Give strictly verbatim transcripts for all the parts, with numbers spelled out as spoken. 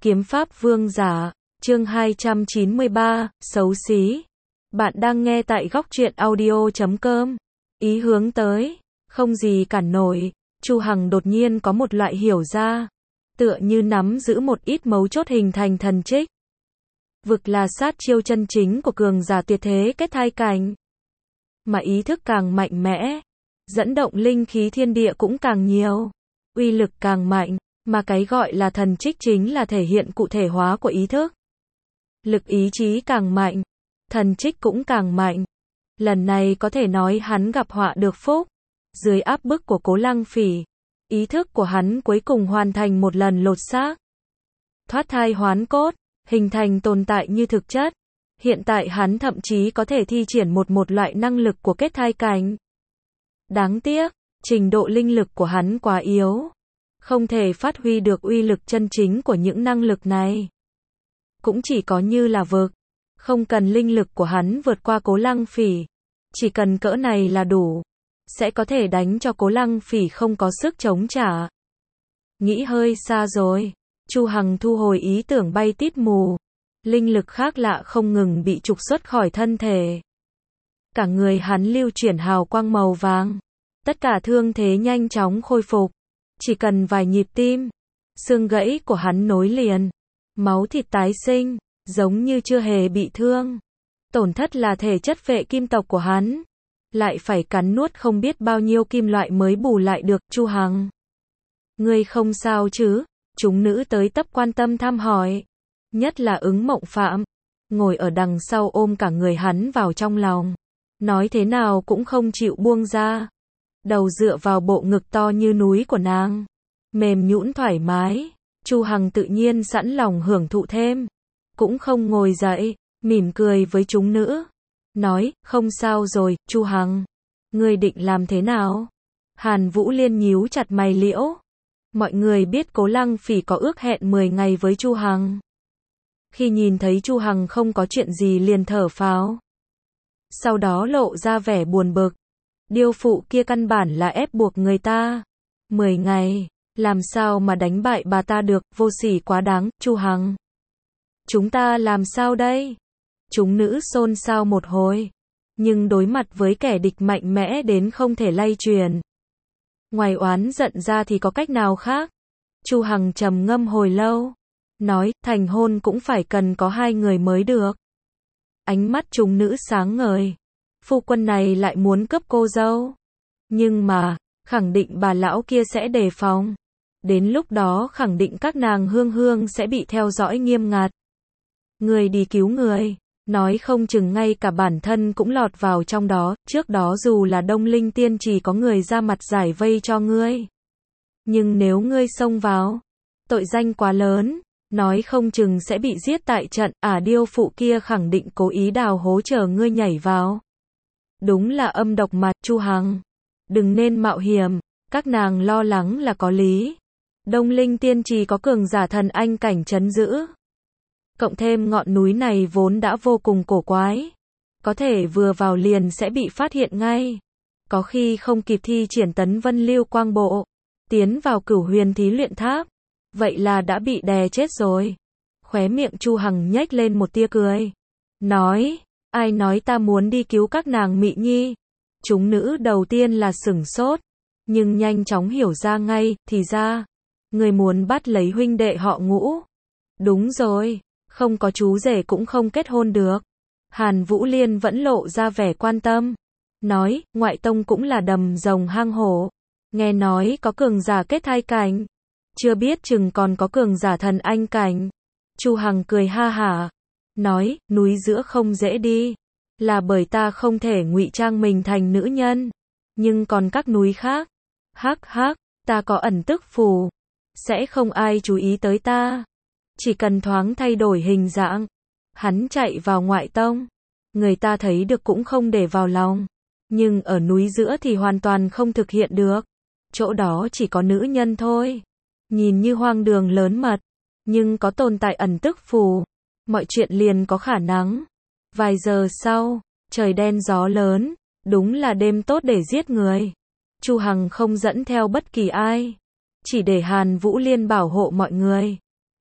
Kiếm pháp vương giả, chương hai trăm chín mươi ba, xấu xí. Bạn đang nghe tại góc truyện audio chấm com. Ý hướng tới, không gì cản nổi, Chu Hằng đột nhiên có một loại hiểu ra, tựa như nắm giữ một ít mấu chốt hình thành thần trích. Vực là sát chiêu chân chính của cường giả tuyệt thế kết thai cảnh. Mà ý thức càng mạnh mẽ, dẫn động linh khí thiên địa cũng càng nhiều, uy lực càng mạnh, mà cái gọi là thần trích chính là thể hiện cụ thể hóa của ý thức. Lực ý chí càng mạnh, thần trích cũng càng mạnh. Lần này có thể nói hắn gặp họa được phúc. Dưới áp bức của Cố Lăng Phỉ, ý thức của hắn cuối cùng hoàn thành một lần lột xác. Thoát thai hoán cốt, hình thành tồn tại như thực chất. Hiện tại hắn thậm chí có thể thi triển một một loại năng lực của kết thai cảnh. Đáng tiếc, trình độ linh lực của hắn quá yếu, không thể phát huy được uy lực chân chính của những năng lực này. Cũng chỉ có như là vực, không cần linh lực của hắn vượt qua Cố Lăng Phỉ, chỉ cần cỡ này là đủ, sẽ có thể đánh cho Cố Lăng Phỉ không có sức chống trả. Nghĩ hơi xa rồi, Chu Hằng thu hồi ý tưởng bay tít mù, linh lực khác lạ không ngừng bị trục xuất khỏi thân thể. Cả người hắn lưu chuyển hào quang màu vàng, tất cả thương thế nhanh chóng khôi phục, chỉ cần vài nhịp tim, xương gãy của hắn nối liền, máu thịt tái sinh, giống như chưa hề bị thương. Tổn thất là thể chất vệ kim tộc của hắn, lại phải cắn nuốt không biết bao nhiêu kim loại mới bù lại được. Chu Hằng, ngươi không sao chứ? Chúng nữ tới tấp quan tâm thăm hỏi, nhất là Ứng Mộng Phạm, ngồi ở đằng sau ôm cả người hắn vào trong lòng, nói thế nào cũng không chịu buông ra. Đầu dựa vào bộ ngực to như núi của nàng, mềm nhũn thoải mái. Chu Hằng tự nhiên sẵn lòng hưởng thụ thêm, cũng không ngồi dậy, mỉm cười với chúng nữ, nói, không sao rồi. Chu Hằng, ngươi định làm thế nào? Hàn Vũ Liên nhíu chặt mày liễu. Mọi người biết Cố Lăng Phỉ có ước hẹn mười ngày với Chu Hằng. Khi nhìn thấy Chu Hằng không có chuyện gì liền thở phào, sau đó lộ ra vẻ buồn bực. Điêu phụ kia căn bản là ép buộc người ta. Mười ngày, làm sao mà đánh bại bà ta được, vô sỉ quá đáng. Chu Hằng, chúng ta làm sao đây? Chúng nữ xôn xao một hồi, nhưng đối mặt với kẻ địch mạnh mẽ đến không thể lay truyền, ngoài oán giận ra thì có cách nào khác? Chu Hằng trầm ngâm hồi lâu, nói, thành hôn cũng phải cần có hai người mới được. Ánh mắt chúng nữ sáng ngời. Phu quân này lại muốn cướp cô dâu. Nhưng mà, khẳng định bà lão kia sẽ đề phòng. Đến lúc đó khẳng định các nàng hương hương sẽ bị theo dõi nghiêm ngặt. Người đi cứu người, nói không chừng ngay cả bản thân cũng lọt vào trong đó. Trước đó dù là Đông Linh Tiên chỉ có người ra mặt giải vây cho ngươi, nhưng nếu ngươi xông vào, tội danh quá lớn, nói không chừng sẽ bị giết tại trận. À, điêu phụ kia khẳng định cố ý đào hố chờ ngươi nhảy vào. Đúng là âm độc mà. Chu Hằng, đừng nên mạo hiểm, các nàng lo lắng là có lý. Đông Linh Tiên trì có cường giả thần anh cảnh trấn giữ, cộng thêm ngọn núi này vốn đã vô cùng cổ quái, có thể vừa vào liền sẽ bị phát hiện ngay. Có khi không kịp thi triển Tấn Vân Lưu Quang Bộ, tiến vào Cửu Huyền Thí Luyện Tháp, vậy là đã bị đè chết rồi. Khóe miệng Chu Hằng nhếch lên một tia cười, nói, ai nói ta muốn đi cứu các nàng Mị Nhi? Chúng nữ đầu tiên là sửng sốt, nhưng nhanh chóng hiểu ra ngay, thì ra, người muốn bắt lấy huynh đệ họ Ngũ. Đúng rồi, không có chú rể cũng không kết hôn được. Hàn Vũ Liên vẫn lộ ra vẻ quan tâm, nói, ngoại tông cũng là đầm rồng hang hổ, nghe nói có cường giả kết thai cảnh, chưa biết chừng còn có cường giả thần anh cảnh. Chu Hằng cười ha hả, nói, núi giữa không dễ đi, là bởi ta không thể ngụy trang mình thành nữ nhân, nhưng còn các núi khác, hắc hắc, ta có ẩn tức phù, sẽ không ai chú ý tới ta, chỉ cần thoáng thay đổi hình dạng. Hắn chạy vào ngoại tông, người ta thấy được cũng không để vào lòng, nhưng ở núi giữa thì hoàn toàn không thực hiện được, chỗ đó chỉ có nữ nhân thôi. Nhìn như hoang đường lớn mật, nhưng có tồn tại ẩn tức phù, mọi chuyện liền có khả năng. Vài giờ sau, trời đen gió lớn, đúng là đêm tốt để giết người. Chu Hằng không dẫn theo bất kỳ ai, chỉ để Hàn Vũ Liên bảo hộ mọi người.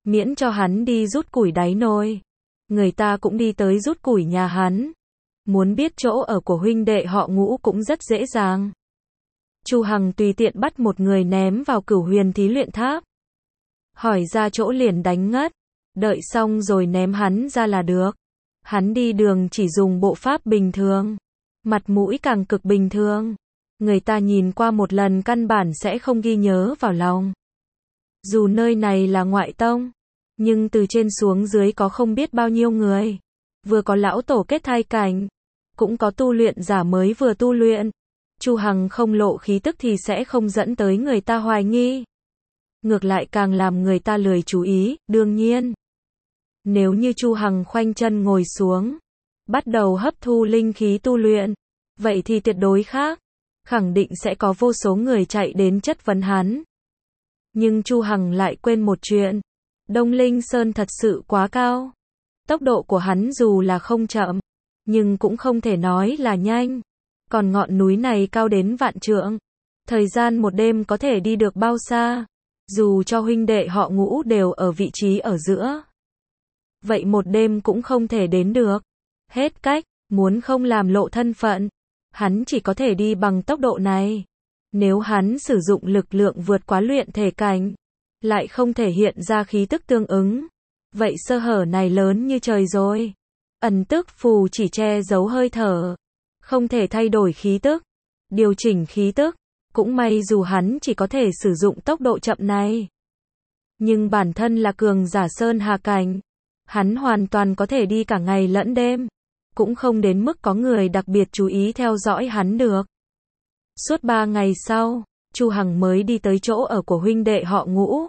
miễn cho hắn đi rút củi đáy nồi. Người ta cũng đi tới rút củi nhà hắn. Muốn biết chỗ ở của huynh đệ họ Ngũ cũng rất dễ dàng. Chu Hằng tùy tiện bắt một người ném vào Cửu Huyền Thí Luyện Tháp. Hỏi ra chỗ liền đánh ngất. Đợi xong rồi ném hắn ra là được. Hắn đi đường chỉ dùng bộ pháp bình thường. Mặt mũi càng cực bình thường. Người ta nhìn qua một lần căn bản sẽ không ghi nhớ vào lòng. Dù nơi này là ngoại tông, nhưng từ trên xuống dưới có không biết bao nhiêu người. Vừa có lão tổ kết thai cảnh, cũng có tu luyện giả mới vừa tu luyện. Chu Hằng không lộ khí tức thì sẽ không dẫn tới người ta hoài nghi. Ngược lại càng làm người ta lười chú ý, đương nhiên. Nếu như Chu Hằng khoanh chân ngồi xuống, bắt đầu hấp thu linh khí tu luyện, vậy thì tuyệt đối khác. Khẳng định sẽ có vô số người chạy đến chất vấn hắn. Nhưng Chu Hằng lại quên một chuyện. Đông Linh Sơn thật sự quá cao. Tốc độ của hắn dù là không chậm, nhưng cũng không thể nói là nhanh. Còn ngọn núi này cao đến vạn trượng. Thời gian một đêm có thể đi được bao xa? Dù cho huynh đệ họ Ngũ đều ở vị trí ở giữa. Vậy một đêm cũng không thể đến được. Hết cách, muốn không làm lộ thân phận. Hắn chỉ có thể đi bằng tốc độ này. Nếu hắn sử dụng lực lượng vượt quá luyện thể cảnh, lại không thể hiện ra khí tức tương ứng. Vậy sơ hở này lớn như trời rồi. Ẩn tức phù chỉ che giấu hơi thở. Không thể thay đổi khí tức. Điều chỉnh khí tức. Cũng may dù hắn chỉ có thể sử dụng tốc độ chậm này. Nhưng bản thân là cường giả sơn hà cảnh. Hắn hoàn toàn có thể đi cả ngày lẫn đêm. Cũng không đến mức có người đặc biệt chú ý theo dõi hắn được. Suốt ba ngày sau, Chu Hằng mới đi tới chỗ ở của huynh đệ họ Ngũ.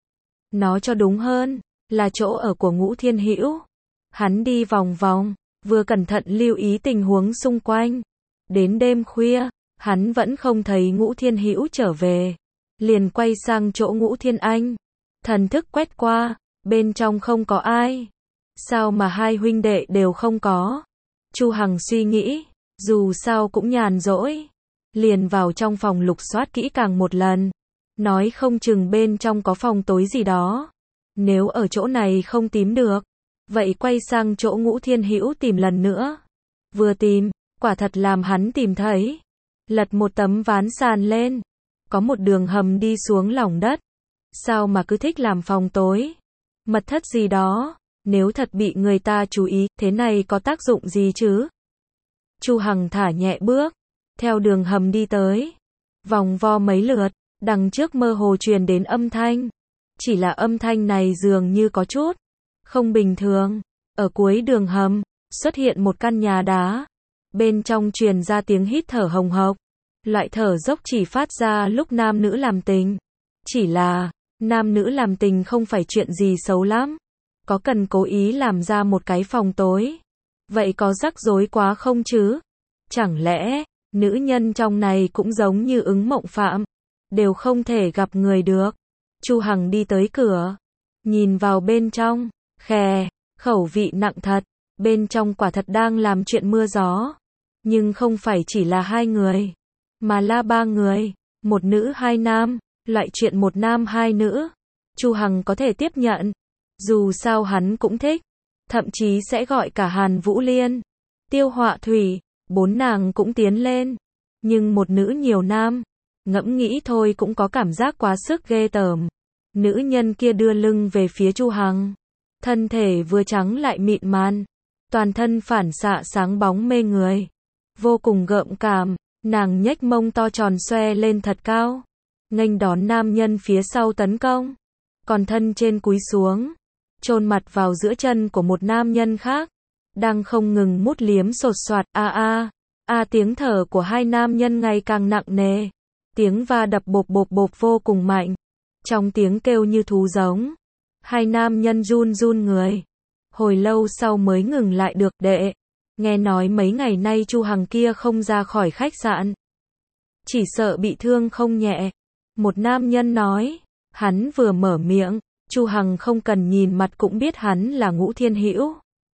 Nó cho đúng hơn, là chỗ ở của Ngũ Thiên Hữu. Hắn đi vòng vòng, vừa cẩn thận lưu ý tình huống xung quanh. Đến đêm khuya, hắn vẫn không thấy Ngũ Thiên Hữu trở về. Liền quay sang chỗ Ngũ Thiên Anh. Thần thức quét qua, bên trong không có ai. Sao mà hai huynh đệ đều không có? Chu Hằng suy nghĩ, dù sao cũng nhàn rỗi. Liền vào trong phòng lục soát kỹ càng một lần. Nói không chừng bên trong có phòng tối gì đó. Nếu ở chỗ này không tìm được, vậy quay sang chỗ Ngũ Thiên Hữu tìm lần nữa. Vừa tìm, quả thật làm hắn tìm thấy. Lật một tấm ván sàn lên. Có một đường hầm đi xuống lòng đất. Sao mà cứ thích làm phòng tối? Mật thất gì đó. Nếu thật bị người ta chú ý, thế này có tác dụng gì chứ? Chu Hằng thả nhẹ bước. Theo đường hầm đi tới. Vòng vo mấy lượt. Đằng trước mơ hồ truyền đến âm thanh. Chỉ là âm thanh này dường như có chút không bình thường. Ở cuối đường hầm, xuất hiện một căn nhà đá. Bên trong truyền ra tiếng hít thở hồng hộc. Loại thở dốc chỉ phát ra lúc nam nữ làm tình. Chỉ là, nam nữ làm tình không phải chuyện gì xấu lắm. Có cần cố ý làm ra một cái phòng tối. Vậy có rắc rối quá không chứ? Chẳng lẽ, nữ nhân trong này cũng giống như ứng mộng phạm. Đều không thể gặp người được. Chu Hằng đi tới cửa. Nhìn vào bên trong. Khè, khẩu vị nặng thật. Bên trong quả thật đang làm chuyện mưa gió. Nhưng không phải chỉ là hai người. Mà là ba người. Một nữ hai nam. Loại chuyện một nam hai nữ. Chu Hằng có thể tiếp nhận. Dù sao hắn cũng thích. Thậm chí sẽ gọi cả Hàn Vũ Liên, Tiêu Họa Thủy, bốn nàng cũng tiến lên. Nhưng một nữ nhiều nam. Ngẫm nghĩ thôi cũng có cảm giác quá sức ghê tởm. Nữ nhân kia đưa lưng về phía Chu Hằng. Thân thể vừa trắng lại mịn màng. Toàn thân phản xạ sáng bóng mê người. Vô cùng gợm cảm. Nàng nhếch mông to tròn xoe lên thật cao. Nghênh đón nam nhân phía sau tấn công. Còn thân trên cúi xuống. Chôn mặt vào giữa chân của một nam nhân khác. Đang không ngừng mút liếm sột soạt. A a. A tiếng thở của hai nam nhân ngày càng nặng nề. Tiếng va đập bộp bộp bộp vô cùng mạnh. Trong tiếng kêu như thú giống. Hai nam nhân run run người. Hồi lâu sau mới ngừng lại được. Đệ, nghe nói mấy ngày nay Chu Hằng kia không ra khỏi khách sạn. Chỉ sợ bị thương không nhẹ. Một nam nhân nói. Hắn vừa mở miệng, Chu Hằng không cần nhìn mặt cũng biết hắn là Ngũ Thiên Hữu.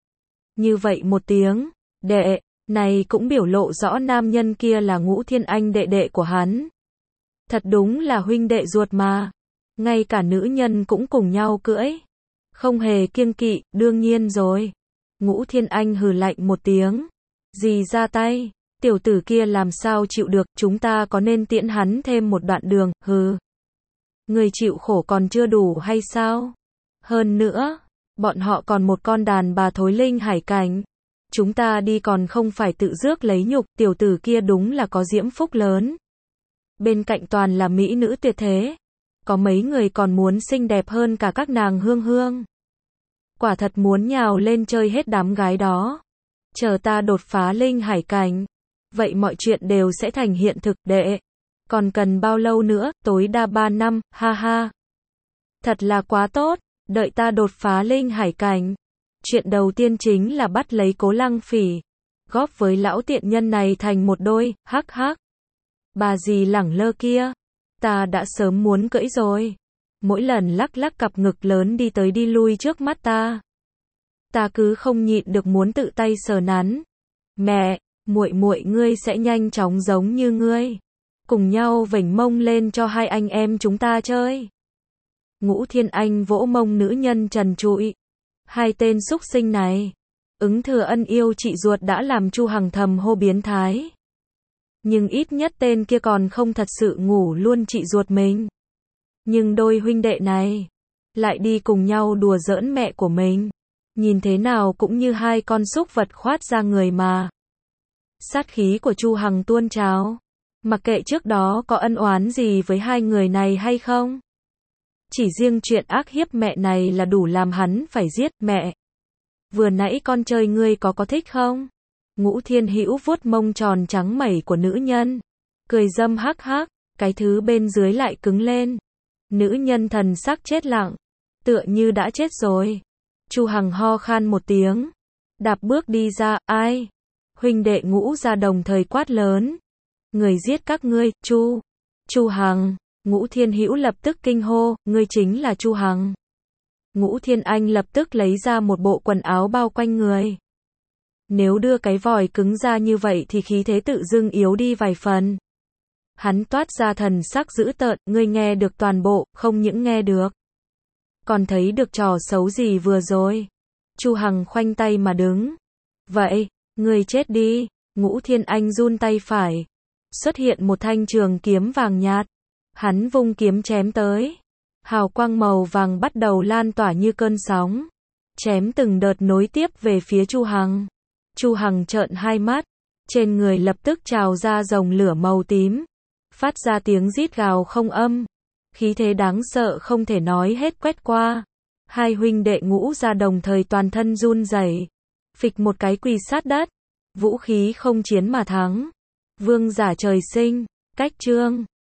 Như vậy một tiếng, đệ, này cũng biểu lộ rõ nam nhân kia là Ngũ Thiên Anh đệ đệ của hắn. Thật đúng là huynh đệ ruột mà. Ngay cả nữ nhân cũng cùng nhau cưỡi. Không hề kiêng kỵ, đương nhiên rồi. Ngũ Thiên Anh hừ lạnh một tiếng. Gì ra tay, tiểu tử kia làm sao chịu được, chúng ta có nên tiễn hắn thêm một đoạn đường, hừ. Người chịu khổ còn chưa đủ hay sao? Hơn nữa, bọn họ còn một con đàn bà thối linh hải cảnh. Chúng ta đi còn không phải tự rước lấy nhục, tiểu tử kia đúng là có diễm phúc lớn. Bên cạnh toàn là mỹ nữ tuyệt thế. Có mấy người còn muốn xinh đẹp hơn cả các nàng hương hương. Quả thật muốn nhào lên chơi hết đám gái đó. Chờ ta đột phá linh hải cảnh. Vậy mọi chuyện đều sẽ thành hiện thực đệ. Còn cần bao lâu nữa, tối đa ba năm, ha ha. Thật là quá tốt, đợi ta đột phá linh hải cảnh. Chuyện đầu tiên chính là bắt lấy Cố Lăng Phỉ. Góp với lão tiện nhân này thành một đôi, hắc hắc. Bà dì lẳng lơ kia. Ta đã sớm muốn cưỡi rồi. Mỗi lần lắc lắc cặp ngực lớn đi tới đi lui trước mắt ta. Ta cứ không nhịn được muốn tự tay sờ nắn. Mẹ, muội muội ngươi sẽ nhanh chóng giống như ngươi. Cùng nhau vểnh mông lên cho hai anh em chúng ta chơi. Ngũ Thiên Anh vỗ mông nữ nhân trần trụi. Hai tên súc sinh này. Ứng thừa ân yêu chị ruột đã làm Chu Hằng thầm hô biến thái. Nhưng ít nhất tên kia còn không thật sự ngủ luôn chị ruột mình. Nhưng đôi huynh đệ này lại đi cùng nhau đùa giỡn mẹ của mình. Nhìn thế nào cũng như hai con súc vật khoát ra người mà. Sát khí của Chu Hằng tuôn trào. Mặc kệ trước đó có ân oán gì với hai người này hay không. Chỉ riêng chuyện ác hiếp mẹ này là đủ làm hắn phải giết mẹ. Vừa nãy con chơi ngươi có có thích không? Ngũ Thiên Hữu vuốt mông tròn trắng mẩy của nữ nhân. Cười dâm hắc hắc, cái thứ bên dưới lại cứng lên. Nữ nhân thần sắc chết lặng. Tựa như đã chết rồi. Chu Hằng ho khan một tiếng. Đạp bước đi ra, ai? Huynh đệ Ngũ ra đồng thời quát lớn. Người giết các ngươi, Chu. Chu Hằng. Ngũ Thiên Hữu lập tức kinh hô, ngươi chính là Chu Hằng. Ngũ Thiên Anh lập tức lấy ra một bộ quần áo bao quanh người. Nếu đưa cái vòi cứng ra như vậy thì khí thế tự dưng yếu đi vài phần. Hắn toát ra thần sắc dữ tợn, ngươi nghe được toàn bộ, không những nghe được. Còn thấy được trò xấu gì vừa rồi. Chu Hằng khoanh tay mà đứng. Vậy, ngươi chết đi. Ngũ Thiên Anh run tay phải. Xuất hiện một thanh trường kiếm vàng nhạt. Hắn vung kiếm chém tới. Hào quang màu vàng bắt đầu lan tỏa như cơn sóng. Chém từng đợt nối tiếp về phía Chu Hằng. Chu Hằng trợn hai mắt. Trên người lập tức trào ra dòng lửa màu tím. Phát ra tiếng rít gào không âm. Khí thế đáng sợ không thể nói hết quét qua. Hai huynh đệ Ngũ ra đồng thời toàn thân run rẩy. Phịch một cái quỳ sát đất. Vũ khí không chiến mà thắng. Vương giả trời sinh. Cách chương.